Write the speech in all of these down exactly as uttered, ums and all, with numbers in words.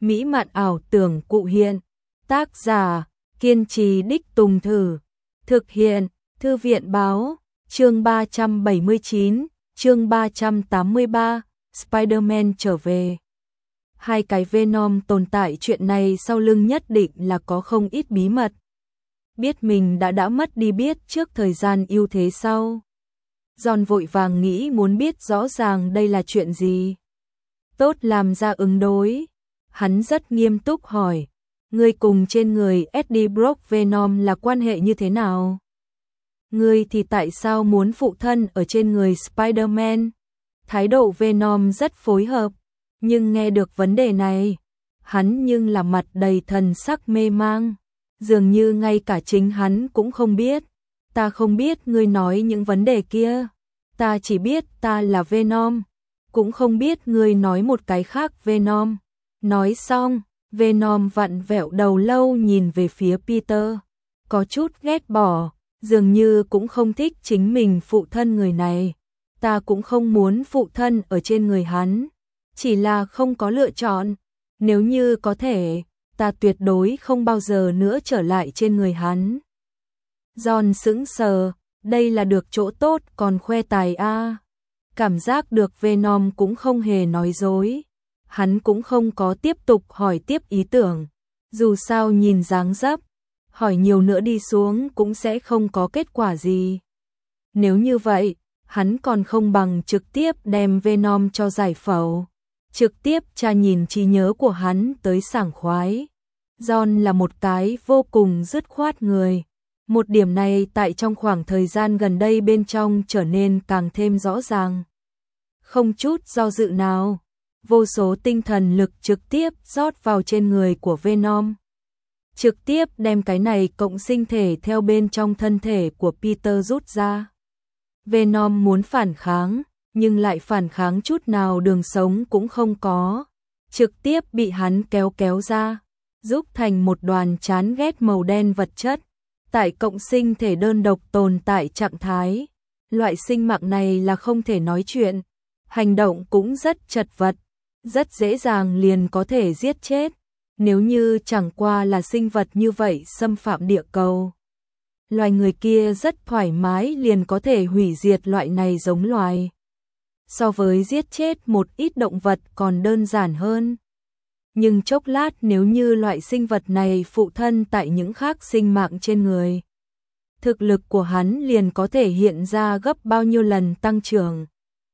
mỹ mạn ảo tưởng cụ hiện. Tác giả, kiên trì đích tùng thử. Thực hiện, Thư viện báo, chương ba trăm bảy mươi chín, chương ba trăm tám mươi ba, Spider-Man trở về. Hai cái Venom tồn tại chuyện này sau lưng nhất định là có không ít bí mật. Biết mình đã đã mất đi biết trước thời gian ưu thế sau. John vội vàng nghĩ muốn biết rõ ràng đây là chuyện gì. Tốt làm ra ứng đối. Hắn rất nghiêm túc hỏi, ngươi cùng trên người Eddie Brock Venom là quan hệ như thế nào? Ngươi thì tại sao muốn phụ thân ở trên người Spider-Man? Thái độ Venom rất phối hợp, nhưng nghe được vấn đề này, hắn nhưng là mặt đầy thần sắc mê mang, dường như ngay cả chính hắn cũng không biết. Ta không biết ngươi nói những vấn đề kia, ta chỉ biết ta là Venom, cũng không biết ngươi nói một cái khác Venom. Nói xong, Venom vặn vẹo đầu lâu nhìn về phía Peter, có chút ghét bỏ, dường như cũng không thích chính mình phụ thân người này. Ta cũng không muốn phụ thân ở trên người hắn, chỉ là không có lựa chọn. Nếu như có thể, ta tuyệt đối không bao giờ nữa trở lại trên người hắn. John sững sờ, đây là được chỗ tốt còn khoe tài a. À. Cảm giác được Venom cũng không hề nói dối. Hắn cũng không có tiếp tục hỏi tiếp ý tưởng. Dù sao nhìn dáng dấp, hỏi nhiều nữa đi xuống cũng sẽ không có kết quả gì. Nếu như vậy, hắn còn không bằng trực tiếp đem Venom cho giải phẫu. Trực tiếp tra nhìn trí nhớ của hắn tới sảng khoái. John là một cái vô cùng dứt khoát người. Một điểm này tại trong khoảng thời gian gần đây bên trong trở nên càng thêm rõ ràng. Không chút do dự nào, vô số tinh thần lực trực tiếp rót vào trên người của Venom. Trực tiếp đem cái này cộng sinh thể theo bên trong thân thể của Peter rút ra. Venom muốn phản kháng, nhưng lại phản kháng chút nào đường sống cũng không có. Trực tiếp bị hắn kéo kéo ra, giúp thành một đoàn chán ghét màu đen vật chất. Tại cộng sinh thể đơn độc tồn tại trạng thái, loại sinh mạng này là không thể nói chuyện, hành động cũng rất chật vật, rất dễ dàng liền có thể giết chết. Nếu như chẳng qua là sinh vật như vậy xâm phạm địa cầu, loài người kia rất thoải mái liền có thể hủy diệt loại này giống loài. So với giết chết một ít động vật còn đơn giản hơn. Nhưng chốc lát nếu như loại sinh vật này phụ thân tại những khác sinh mạng trên người, thực lực của hắn liền có thể hiện ra gấp bao nhiêu lần tăng trưởng.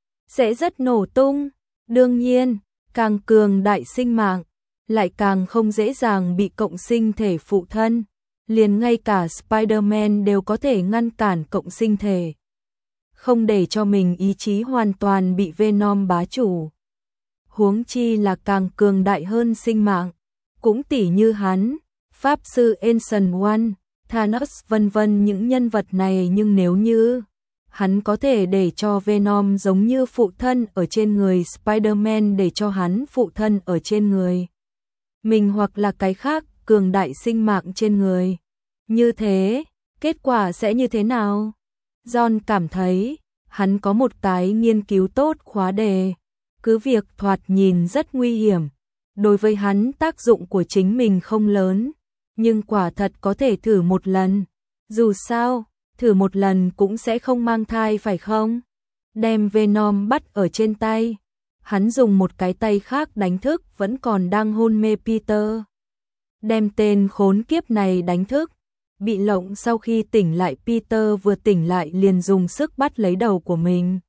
Sẽ rất nổ tung. Đương nhiên, càng cường đại sinh mạng, lại càng không dễ dàng bị cộng sinh thể phụ thân. Liền ngay cả Spider-Man đều có thể ngăn cản cộng sinh thể, không để cho mình ý chí hoàn toàn bị Venom bá chủ. Huống chi là càng cường đại hơn sinh mạng, cũng tỉ như hắn, Pháp sư Ancient One, Thanos vân vân những nhân vật này. Nhưng nếu như hắn có thể để cho Venom giống như phụ thân ở trên người Spider-Man để cho hắn phụ thân ở trên người mình, hoặc là cái khác cường đại sinh mạng trên người, như thế, kết quả sẽ như thế nào? John cảm thấy, hắn có một cái nghiên cứu tốt khóa đề, cứ việc thoạt nhìn rất nguy hiểm, đối với hắn tác dụng của chính mình không lớn, nhưng quả thật có thể thử một lần. Dù sao, thử một lần cũng sẽ không mang thai phải không? Đem Venom bắt ở trên tay, hắn dùng một cái tay khác đánh thức vẫn còn đang hôn mê Peter. Đem tên khốn kiếp này đánh thức. Bị lộng sau khi tỉnh lại Peter vừa tỉnh lại liền dùng sức bắt lấy đầu của mình.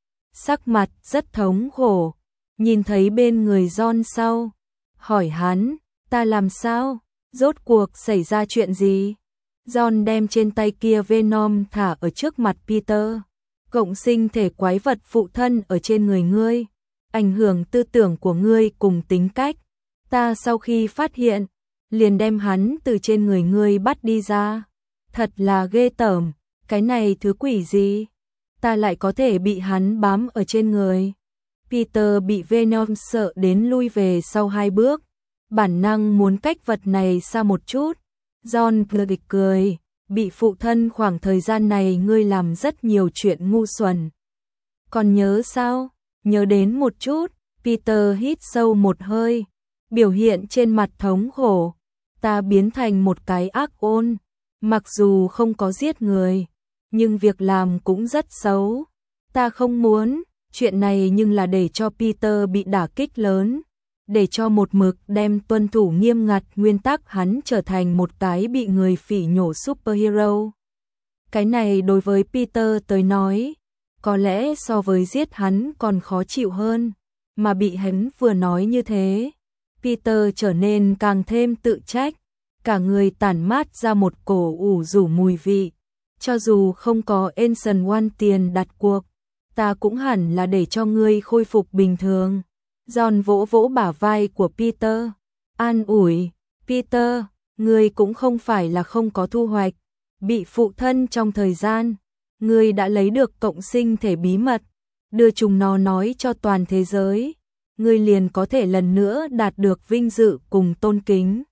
Sắc mặt rất thống khổ, nhìn thấy bên người John sau, hỏi hắn, ta làm sao? Rốt cuộc xảy ra chuyện gì? John đem trên tay kia Venom thả ở trước mặt Peter. Cộng sinh thể quái vật phụ thân ở trên người ngươi, ảnh hưởng tư tưởng của ngươi cùng tính cách. Ta sau khi phát hiện, liền đem hắn từ trên người ngươi bắt đi ra. Thật là ghê tởm, cái này thứ quỷ gì? Ta lại có thể bị hắn bám ở trên người. Peter bị Venom sợ đến lui về sau hai bước, bản năng muốn cách vật này xa một chút. John cười cười, bị phụ thân khoảng thời gian này ngươi làm rất nhiều chuyện ngu xuẩn. Còn nhớ sao? Nhớ đến một chút. Peter hít sâu một hơi, biểu hiện trên mặt thống khổ. Ta biến thành một cái ác ôn, mặc dù không có giết người, nhưng việc làm cũng rất xấu. Ta không muốn chuyện này, nhưng là để cho Peter bị đả kích lớn, để cho một mực đem tuân thủ nghiêm ngặt nguyên tắc hắn trở thành một cái bị người phỉ nhổ superhero. Cái này đối với Peter tới nói, có lẽ so với giết hắn còn khó chịu hơn, mà bị hắn vừa nói như thế, Peter trở nên càng thêm tự trách, cả người tản mát ra một cổ ủ rũ mùi vị. Cho dù không có Ancient One tiền đặt cuộc, ta cũng hẳn là để cho ngươi khôi phục bình thường. John vỗ vỗ bả vai của Peter, an ủi, Peter, ngươi cũng không phải là không có thu hoạch, bị phụ thân trong thời gian, ngươi đã lấy được cộng sinh thể bí mật, đưa chúng nó nói cho toàn thế giới, ngươi liền có thể lần nữa đạt được vinh dự cùng tôn kính.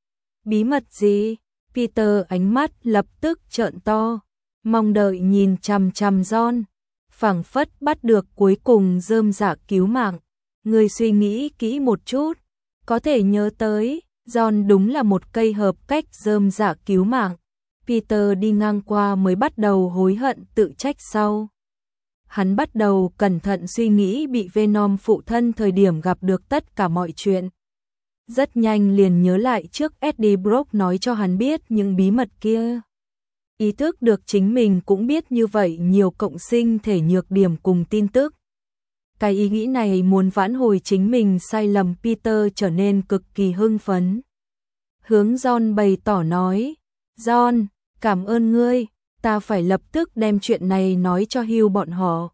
Bí mật gì? Peter ánh mắt lập tức trợn to, mong đợi nhìn chằm chằm John, phảng phất bắt được cuối cùng rơm rạ cứu mạng. Ngươi suy nghĩ kỹ một chút, có thể nhớ tới, John đúng là một cây hợp cách rơm rạ cứu mạng. Peter đi ngang qua mới bắt đầu hối hận tự trách sau. Hắn bắt đầu cẩn thận suy nghĩ bị Venom phụ thân thời điểm gặp được tất cả mọi chuyện. Rất nhanh liền nhớ lại trước Eddie Brock nói cho hắn biết những bí mật kia. Ý thức được chính mình cũng biết như vậy nhiều cộng sinh thể nhược điểm cùng tin tức. Cái ý nghĩ này muốn vãn hồi chính mình sai lầm, Peter trở nên cực kỳ hưng phấn. Hướng John bày tỏ nói, John, cảm ơn ngươi, ta phải lập tức đem chuyện này nói cho Hugh bọn họ.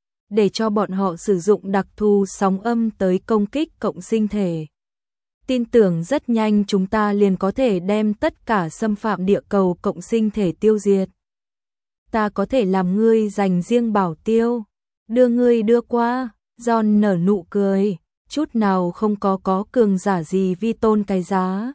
Để cho bọn họ sử dụng đặc thù sóng âm tới công kích cộng sinh thể. Tin tưởng rất nhanh chúng ta liền có thể đem tất cả xâm phạm địa cầu cộng sinh thể tiêu diệt. Ta có thể làm ngươi dành riêng bảo tiêu, đưa ngươi đưa qua. John nở nụ cười, chút nào không có có cường giả gì vi tôn cái giá.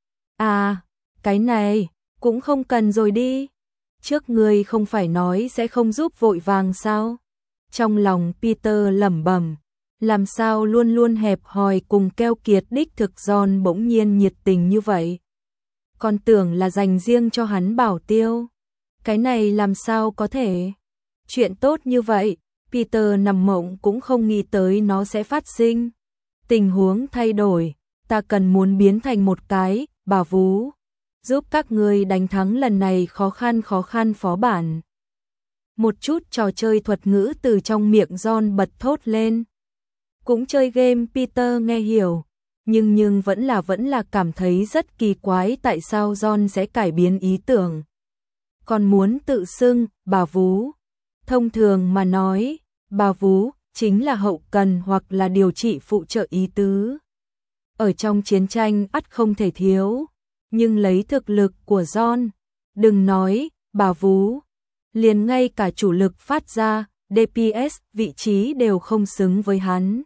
À, cái này, cũng không cần rồi đi. Trước ngươi không phải nói sẽ không giúp vội vàng sao? Trong lòng Peter lẩm bẩm, làm sao luôn luôn hẹp hòi cùng keo kiệt đích thực John bỗng nhiên nhiệt tình như vậy. Còn tưởng là dành riêng cho hắn bảo tiêu. Cái này làm sao có thể? Chuyện tốt như vậy, Peter nằm mộng cũng không nghĩ tới nó sẽ phát sinh. Tình huống thay đổi, ta cần muốn biến thành một cái bà vú, giúp các ngươi đánh thắng lần này khó khăn khó khăn phó bản. Một chút trò chơi thuật ngữ từ trong miệng John bật thốt lên. Cũng chơi game, Peter nghe hiểu, nhưng nhưng vẫn là vẫn là cảm thấy rất kỳ quái tại sao John sẽ cải biến ý tưởng. Còn muốn tự xưng bà vú. Thông thường mà nói, bà vú chính là hậu cần hoặc là điều trị phụ trợ ý tứ. Ở trong chiến tranh ắt không thể thiếu, nhưng lấy thực lực của John, đừng nói bà vú, liền ngay cả chủ lực phát ra, đê pê ét vị trí đều không xứng với hắn.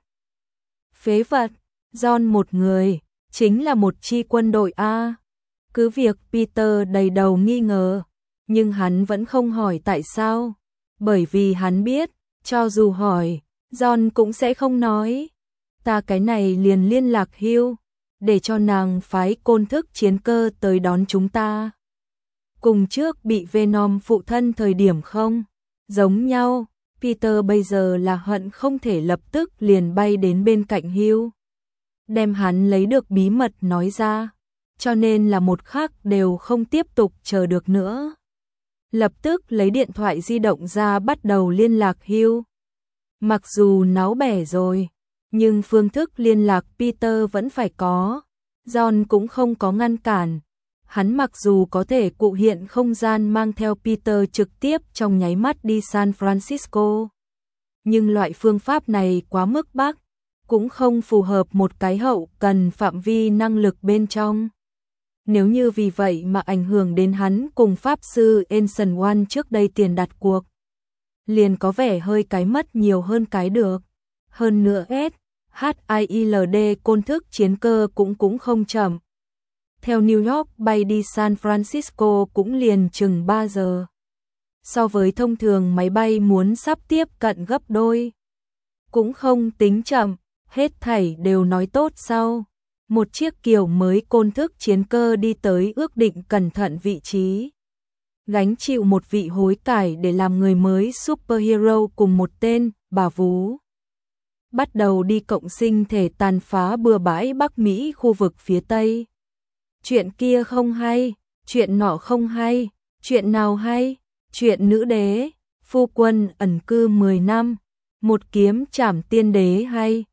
Phế vật, John một người, chính là một chi quân đội A. Cứ việc Peter đầy đầu nghi ngờ, nhưng hắn vẫn không hỏi tại sao, bởi vì hắn biết, cho dù hỏi, John cũng sẽ không nói. Ta cái này liền liên lạc Hugh, để cho nàng phái côn thức chiến cơ tới đón chúng ta. Cùng trước bị Venom phụ thân thời điểm không giống nhau, Peter bây giờ là hận không thể lập tức liền bay đến bên cạnh Hugh, đem hắn lấy được bí mật nói ra, cho nên là một khắc đều không tiếp tục chờ được nữa. Lập tức lấy điện thoại di động ra bắt đầu liên lạc Hugh. Mặc dù náo bẻ rồi, nhưng phương thức liên lạc Peter vẫn phải có. John cũng không có ngăn cản. Hắn mặc dù có thể cụ hiện không gian mang theo Peter trực tiếp trong nháy mắt đi San Francisco, nhưng loại phương pháp này quá mức bác, cũng không phù hợp một cái hậu cần phạm vi năng lực bên trong. Nếu như vì vậy mà ảnh hưởng đến hắn cùng Pháp sư Ancient One trước đây tiền đặt cuộc, liền có vẻ hơi cái mất nhiều hơn cái được. Hơn nữa S, hát i lờ đê côn thức chiến cơ cũng cũng không chậm. Theo New York bay đi San Francisco cũng liền chừng ba giờ. So với thông thường máy bay muốn sắp tiếp cận gấp đôi. Cũng không tính chậm, hết thảy đều nói tốt sau. Một chiếc kiểu mới côn thức chiến cơ đi tới ước định cẩn thận vị trí. Gánh chịu một vị hối cải để làm người mới superhero cùng một tên, bà Vú. Bắt đầu đi cộng sinh thể tàn phá bừa bãi Bắc Mỹ khu vực phía Tây. Chuyện kia không hay, chuyện nọ không hay, chuyện nào hay, chuyện nữ đế, phu quân ẩn cư mười năm, một kiếm trảm tiên đế hay.